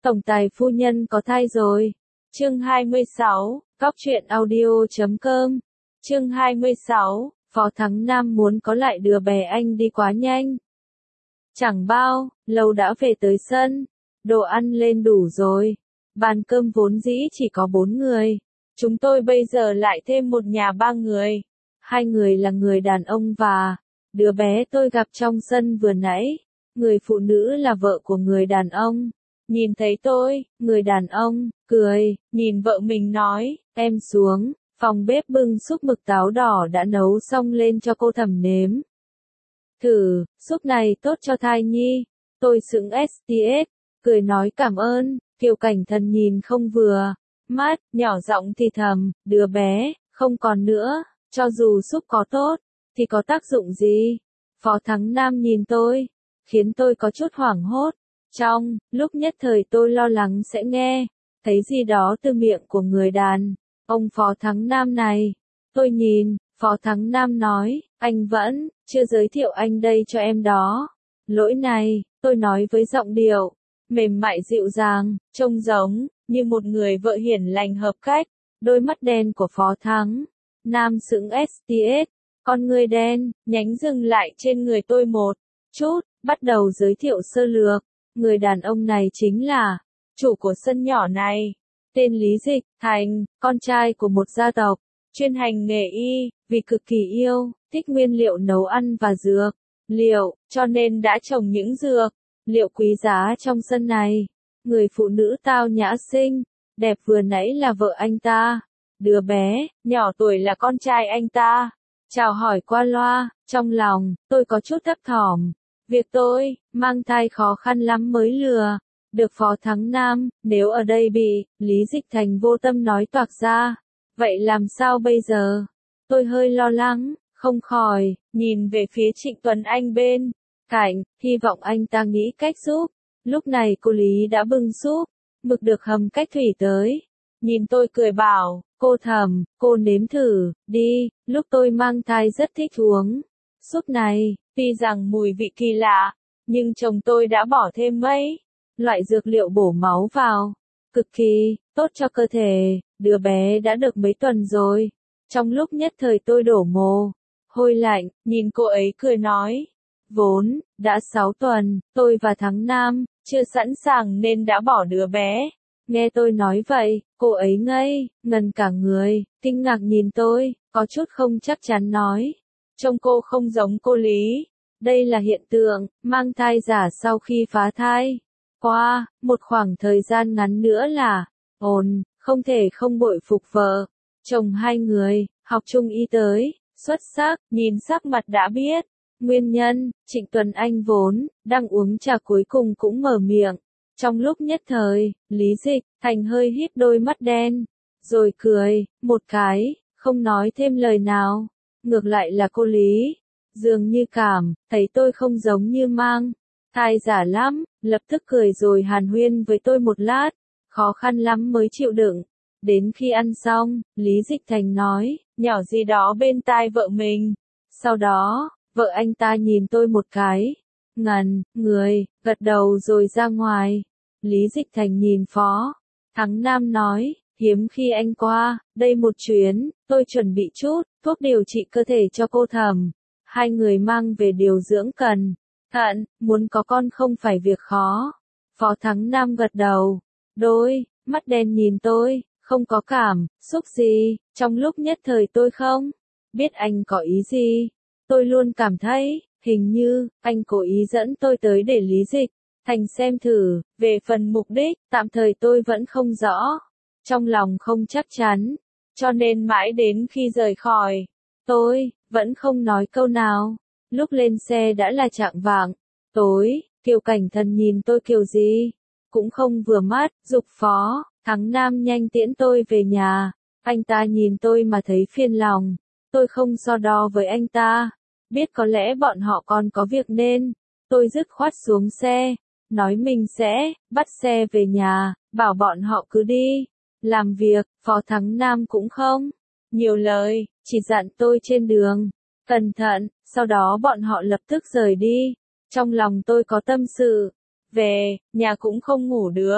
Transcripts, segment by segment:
Tổng tài phu nhân có thai rồi. Chương 26, Cóc truyện audio.com. Chương 26, Phó Thắng Nam muốn có lại đứa bé anh đi quá nhanh. Chẳng bao lâu đã về tới sân, đồ ăn lên đủ rồi. Bàn cơm vốn dĩ chỉ có 4 người. Chúng tôi bây giờ lại thêm một nhà 3 người. 2 người là người đàn ông và đứa bé tôi gặp trong sân vừa nãy. Người phụ nữ là vợ của người đàn ông. Nhìn thấy tôi, người đàn ông cười, nhìn vợ mình nói, em xuống, phòng bếp bưng súp mực táo đỏ đã nấu xong lên cho cô Thẩm nếm. Thử, súp này tốt cho thai nhi. Tôi sững STS, cười nói cảm ơn. Kiều Cảnh Thần nhìn không vừa mắt, nhỏ giọng thì thầm, đứa bé, không còn nữa, cho dù súp có tốt, thì có tác dụng gì? Phó Thắng Nam nhìn tôi, khiến tôi có chút hoảng hốt. Trong lúc nhất thời tôi lo lắng sẽ nghe thấy gì đó từ miệng của người đàn ông Phó Thắng Nam này. Tôi nhìn, Phó Thắng Nam nói, anh vẫn chưa giới thiệu anh đây cho em đó. Lỗi này, tôi nói với giọng điệu mềm mại dịu dàng, trông giống như một người vợ hiền lành hợp cách. Đôi mắt đen của Phó Thắng Nam sững STS, con người đen nhánh dừng lại trên người tôi một chút, bắt đầu giới thiệu sơ lược. Người đàn ông này chính là chủ của sân nhỏ này, tên Lý Dịch Thành, con trai của một gia tộc chuyên hành nghề y, vì cực kỳ yêu thích nguyên liệu nấu ăn và dược liệu, cho nên đã trồng những dược liệu quý giá trong sân này. Người phụ nữ tao nhã xinh đẹp vừa nãy là vợ anh ta, đứa bé nhỏ tuổi là con trai anh ta. Chào hỏi qua loa, trong lòng tôi có chút thấp thỏm. Việc tôi mang thai khó khăn lắm mới lừa được Phó Thắng Nam, nếu ở đây bị Lý Dịch Thành vô tâm nói toạc ra, vậy làm sao bây giờ? Tôi hơi lo lắng, không khỏi nhìn về phía Trịnh Tuấn Anh bên cạnh, hy vọng anh ta nghĩ cách giúp. Lúc này cô Lý đã bưng súp mực được hầm cách thủy tới, nhìn tôi cười bảo, cô Thẩm, cô nếm thử đi, lúc tôi mang thai rất thích uống súp này. Tuy rằng mùi vị kỳ lạ, nhưng chồng tôi đã bỏ thêm mấy loại dược liệu bổ máu vào, cực kỳ tốt cho cơ thể. Đứa bé đã được mấy tuần rồi. Trong lúc nhất thời tôi đổ mồ hôi lạnh, nhìn cô ấy cười nói, vốn đã 6 tuần, tôi và Thắng Nam chưa sẵn sàng nên đã bỏ đứa bé. Nghe tôi nói vậy, cô ấy ngây ngần cả người, kinh ngạc nhìn tôi, có chút không chắc chắn nói, trông cô không giống cô Lý. Đây là hiện tượng mang thai giả sau khi phá thai. Qua một khoảng thời gian ngắn nữa là không thể không bội phục vợ chồng hai người học chung y tới xuất sắc. Nhìn sắc mặt đã biết nguyên nhân. Trịnh Tuấn Anh vốn đang uống trà cuối cùng cũng mở miệng. Trong lúc nhất thời, Lý Dịch Thành hơi híp đôi mắt đen, rồi cười một cái, không nói thêm lời nào. Ngược lại là cô Lý, dường như cảm thấy tôi không giống như mang thai giả lắm, lập tức cười rồi hàn huyên với tôi một lát, khó khăn lắm mới chịu đựng. Đến khi ăn xong, Lý Dịch Thành nói, nhỏ gì đó bên tai vợ mình. Sau đó, vợ anh ta nhìn tôi một cái, ngẩn người, gật đầu rồi ra ngoài. Lý Dịch Thành nhìn Phó Thắng Nam nói, hiếm khi anh qua đây một chuyến, tôi chuẩn bị chút thuốc điều trị cơ thể cho cô Thẩm. 2 người mang về điều dưỡng cần thận, muốn có con không phải việc khó. Phó Thắng Nam gật đầu, đôi mắt đen nhìn tôi, không có cảm xúc gì. Trong lúc nhất thời tôi không biết anh có ý gì. Tôi luôn cảm thấy, hình như anh cố ý dẫn tôi tới để Lý Dịch Thành xem thử. Về phần mục đích, tạm thời tôi vẫn không rõ. Trong lòng không chắc chắn, cho nên mãi đến khi rời khỏi, tôi vẫn không nói câu nào. Lúc lên xe đã là chạng vạng tối. Kiều Cảnh Thần nhìn tôi kiểu gì cũng không vừa mắt, giục Phó Thắng Nam nhanh tiễn tôi về nhà. Anh ta nhìn tôi mà thấy phiền lòng. Tôi không so đo với anh ta, biết có lẽ bọn họ còn có việc nên tôi dứt khoát xuống xe, nói mình sẽ bắt xe về nhà, bảo bọn họ cứ đi làm việc. Phó Thắng Nam cũng không nhiều lời, chỉ dặn tôi trên đường cẩn thận. Sau đó bọn họ lập tức rời đi. Trong lòng tôi có tâm sự, về nhà cũng không ngủ được.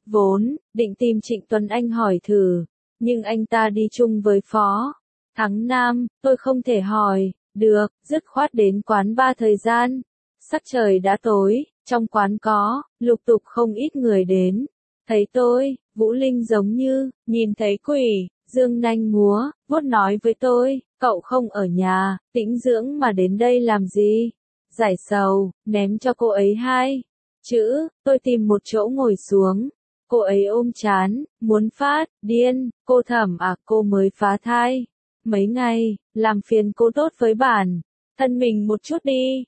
Vốn, định tìm Trịnh Tuấn Anh hỏi thử, nhưng anh ta đi chung với Phó Thắng Nam, tôi không thể hỏi, được, dứt khoát đến quán bar thời gian. Sắc trời đã tối, trong quán có, lục tục không ít người đến. Thấy tôi, Vũ Linh giống như, nhìn thấy quỷ, dương nanh múa, vuốt nói với tôi, cậu không ở nhà, tĩnh dưỡng mà đến đây làm gì? Giải sầu, ném cho cô ấy 2 chữ, tôi tìm một chỗ ngồi xuống. Cô ấy ôm chán, muốn phát, điên, cô Thẩm à, cô mới phá thai. Mấy ngày, làm phiền cô tốt với bản thân mình một chút đi.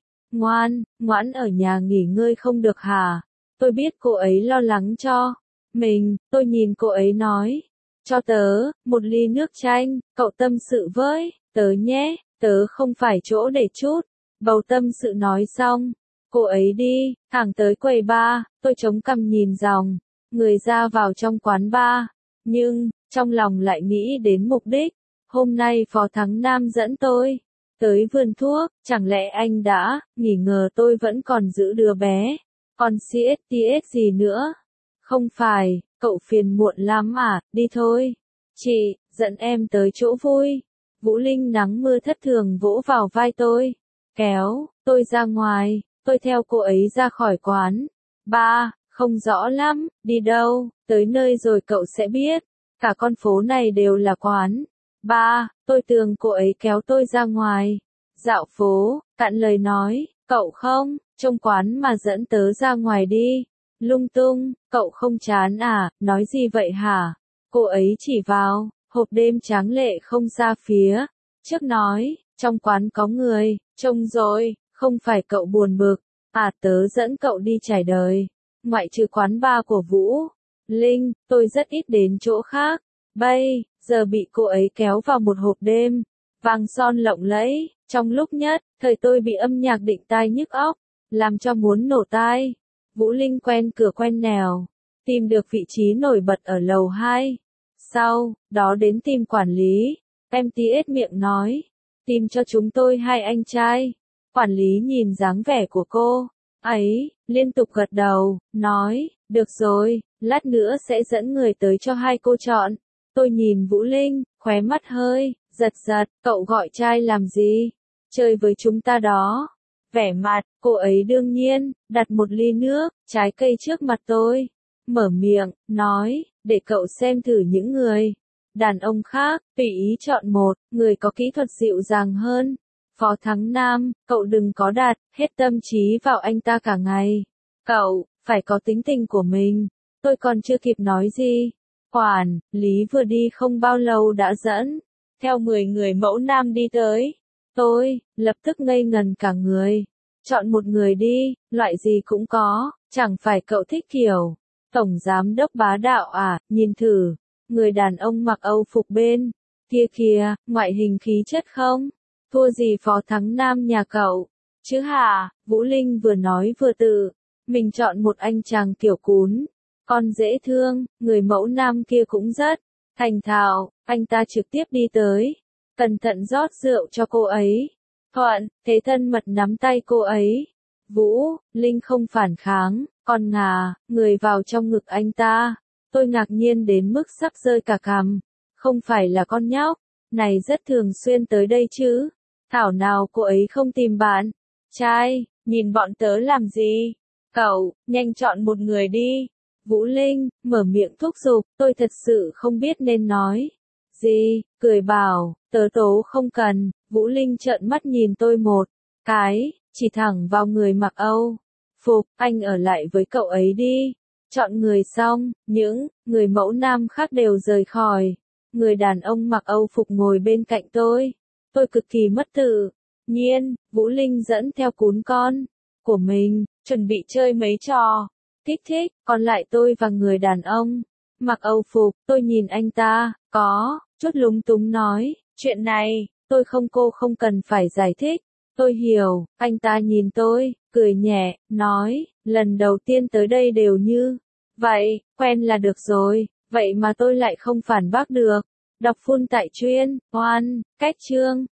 Ngoãn ở nhà nghỉ ngơi không được hả? Tôi biết cô ấy lo lắng cho mình, tôi nhìn cô ấy nói. Cho tớ, một ly nước chanh, cậu tâm sự với tớ nhé, tớ không phải chỗ để chút. Bầu tâm sự nói xong, cô ấy đi, thẳng tới quầy bar, tôi chống cằm nhìn dòng người ra vào trong quán bar, nhưng, trong lòng lại nghĩ đến mục đích. Hôm nay Phó Thắng Nam dẫn tôi tới vườn thuốc, chẳng lẽ anh đã nghỉ ngờ tôi vẫn còn giữ đứa bé, còn CSTS gì nữa? Không phải, cậu phiền muộn lắm à, đi thôi. Chị, dẫn em tới chỗ vui. Vũ Linh nắng mưa thất thường vỗ vào vai tôi, kéo tôi ra ngoài, tôi theo cô ấy ra khỏi quán. Ba, không rõ lắm, đi đâu, tới nơi rồi cậu sẽ biết, cả con phố này đều là quán. Ba, tôi tưởng cô ấy kéo tôi ra ngoài. Dạo phố, cạn lời nói, cậu không, trong quán mà dẫn tớ ra ngoài đi. Lung tung, cậu không chán à, nói gì vậy hả? Cô ấy chỉ vào, hộp đêm tráng lệ không ra phía trước nói, trong quán có người, trông rồi, không phải cậu buồn bực, à tớ dẫn cậu đi trải đời. Ngoại trừ quán bar của Vũ Linh, tôi rất ít đến chỗ khác. Bây giờ bị cô ấy kéo vào một hộp đêm, vàng son lộng lẫy, trong lúc nhất, thời tôi bị âm nhạc định tai nhức óc, làm cho muốn nổ tai. Vũ Linh quen cửa quen nẻo, tìm được vị trí nổi bật ở lầu 2. Sau đó đến tìm quản lý, MTS miệng nói, tìm cho chúng tôi 2 anh trai. Quản lý nhìn dáng vẻ của cô ấy, liên tục gật đầu, nói, được rồi, lát nữa sẽ dẫn người tới cho 2 cô chọn. Tôi nhìn Vũ Linh, khóe mắt hơi giật, cậu gọi trai làm gì? Chơi với chúng ta đó. Vẻ mặt, cô ấy đương nhiên, đặt một ly nước, trái cây trước mặt tôi. Mở miệng, nói, để cậu xem thử những người đàn ông khác, tùy ý chọn một, người có kỹ thuật dịu dàng hơn. Phó Thắng Nam, cậu đừng có đặt hết tâm trí vào anh ta cả ngày. Cậu, phải có tính tình của mình. Tôi còn chưa kịp nói gì. Quản lý vừa đi không bao lâu đã dẫn theo 10 người mẫu nam đi tới. Tôi lập tức ngây ngần cả người. Chọn một người đi, loại gì cũng có, chẳng phải cậu thích kiểu tổng giám đốc bá đạo à? Nhìn thử, người đàn ông mặc Âu phục bên kia kìa, ngoại hình khí chất không thua gì Phó Thắng Nam nhà cậu chứ hả? Vũ Linh vừa nói vừa tự mình chọn một anh chàng kiểu cún con dễ thương. Người mẫu nam kia cũng rất thành thạo, anh ta trực tiếp đi tới, cẩn thận rót rượu cho cô ấy. Thuận, thế thân mật nắm tay cô ấy. Vũ Linh không phản kháng, còn ngả người vào trong ngực anh ta. Tôi ngạc nhiên đến mức sắp rơi cả cằm. Không phải là con nhóc này rất thường xuyên tới đây chứ? Thảo nào cô ấy không tìm bạn trai, nhìn bọn tớ làm gì? Cậu, nhanh chọn một người đi. Vũ Linh mở miệng thúc giục, tôi thật sự không biết nên nói gì, cười bảo, tớ tố không cần. Vũ Linh trợn mắt nhìn tôi một cái, chỉ thẳng vào người mặc Âu phục, anh ở lại với cậu ấy đi. Chọn người xong, những người mẫu nam khác đều rời khỏi. Người đàn ông mặc Âu phục ngồi bên cạnh tôi. Tôi cực kỳ mất tự nhiên. Vũ Linh dẫn theo cún con của mình, chuẩn bị chơi mấy trò kích thích, còn lại tôi và người đàn ông mặc Âu phục. Tôi nhìn anh ta, có chút lúng túng nói, chuyện này, cô không cần phải giải thích. Tôi hiểu. Anh ta nhìn tôi, cười nhẹ, nói, lần đầu tiên tới đây đều như vậy, quen là được rồi. Vậy mà tôi lại không phản bác được. Đọc full tại chuyên, oan, cách chương.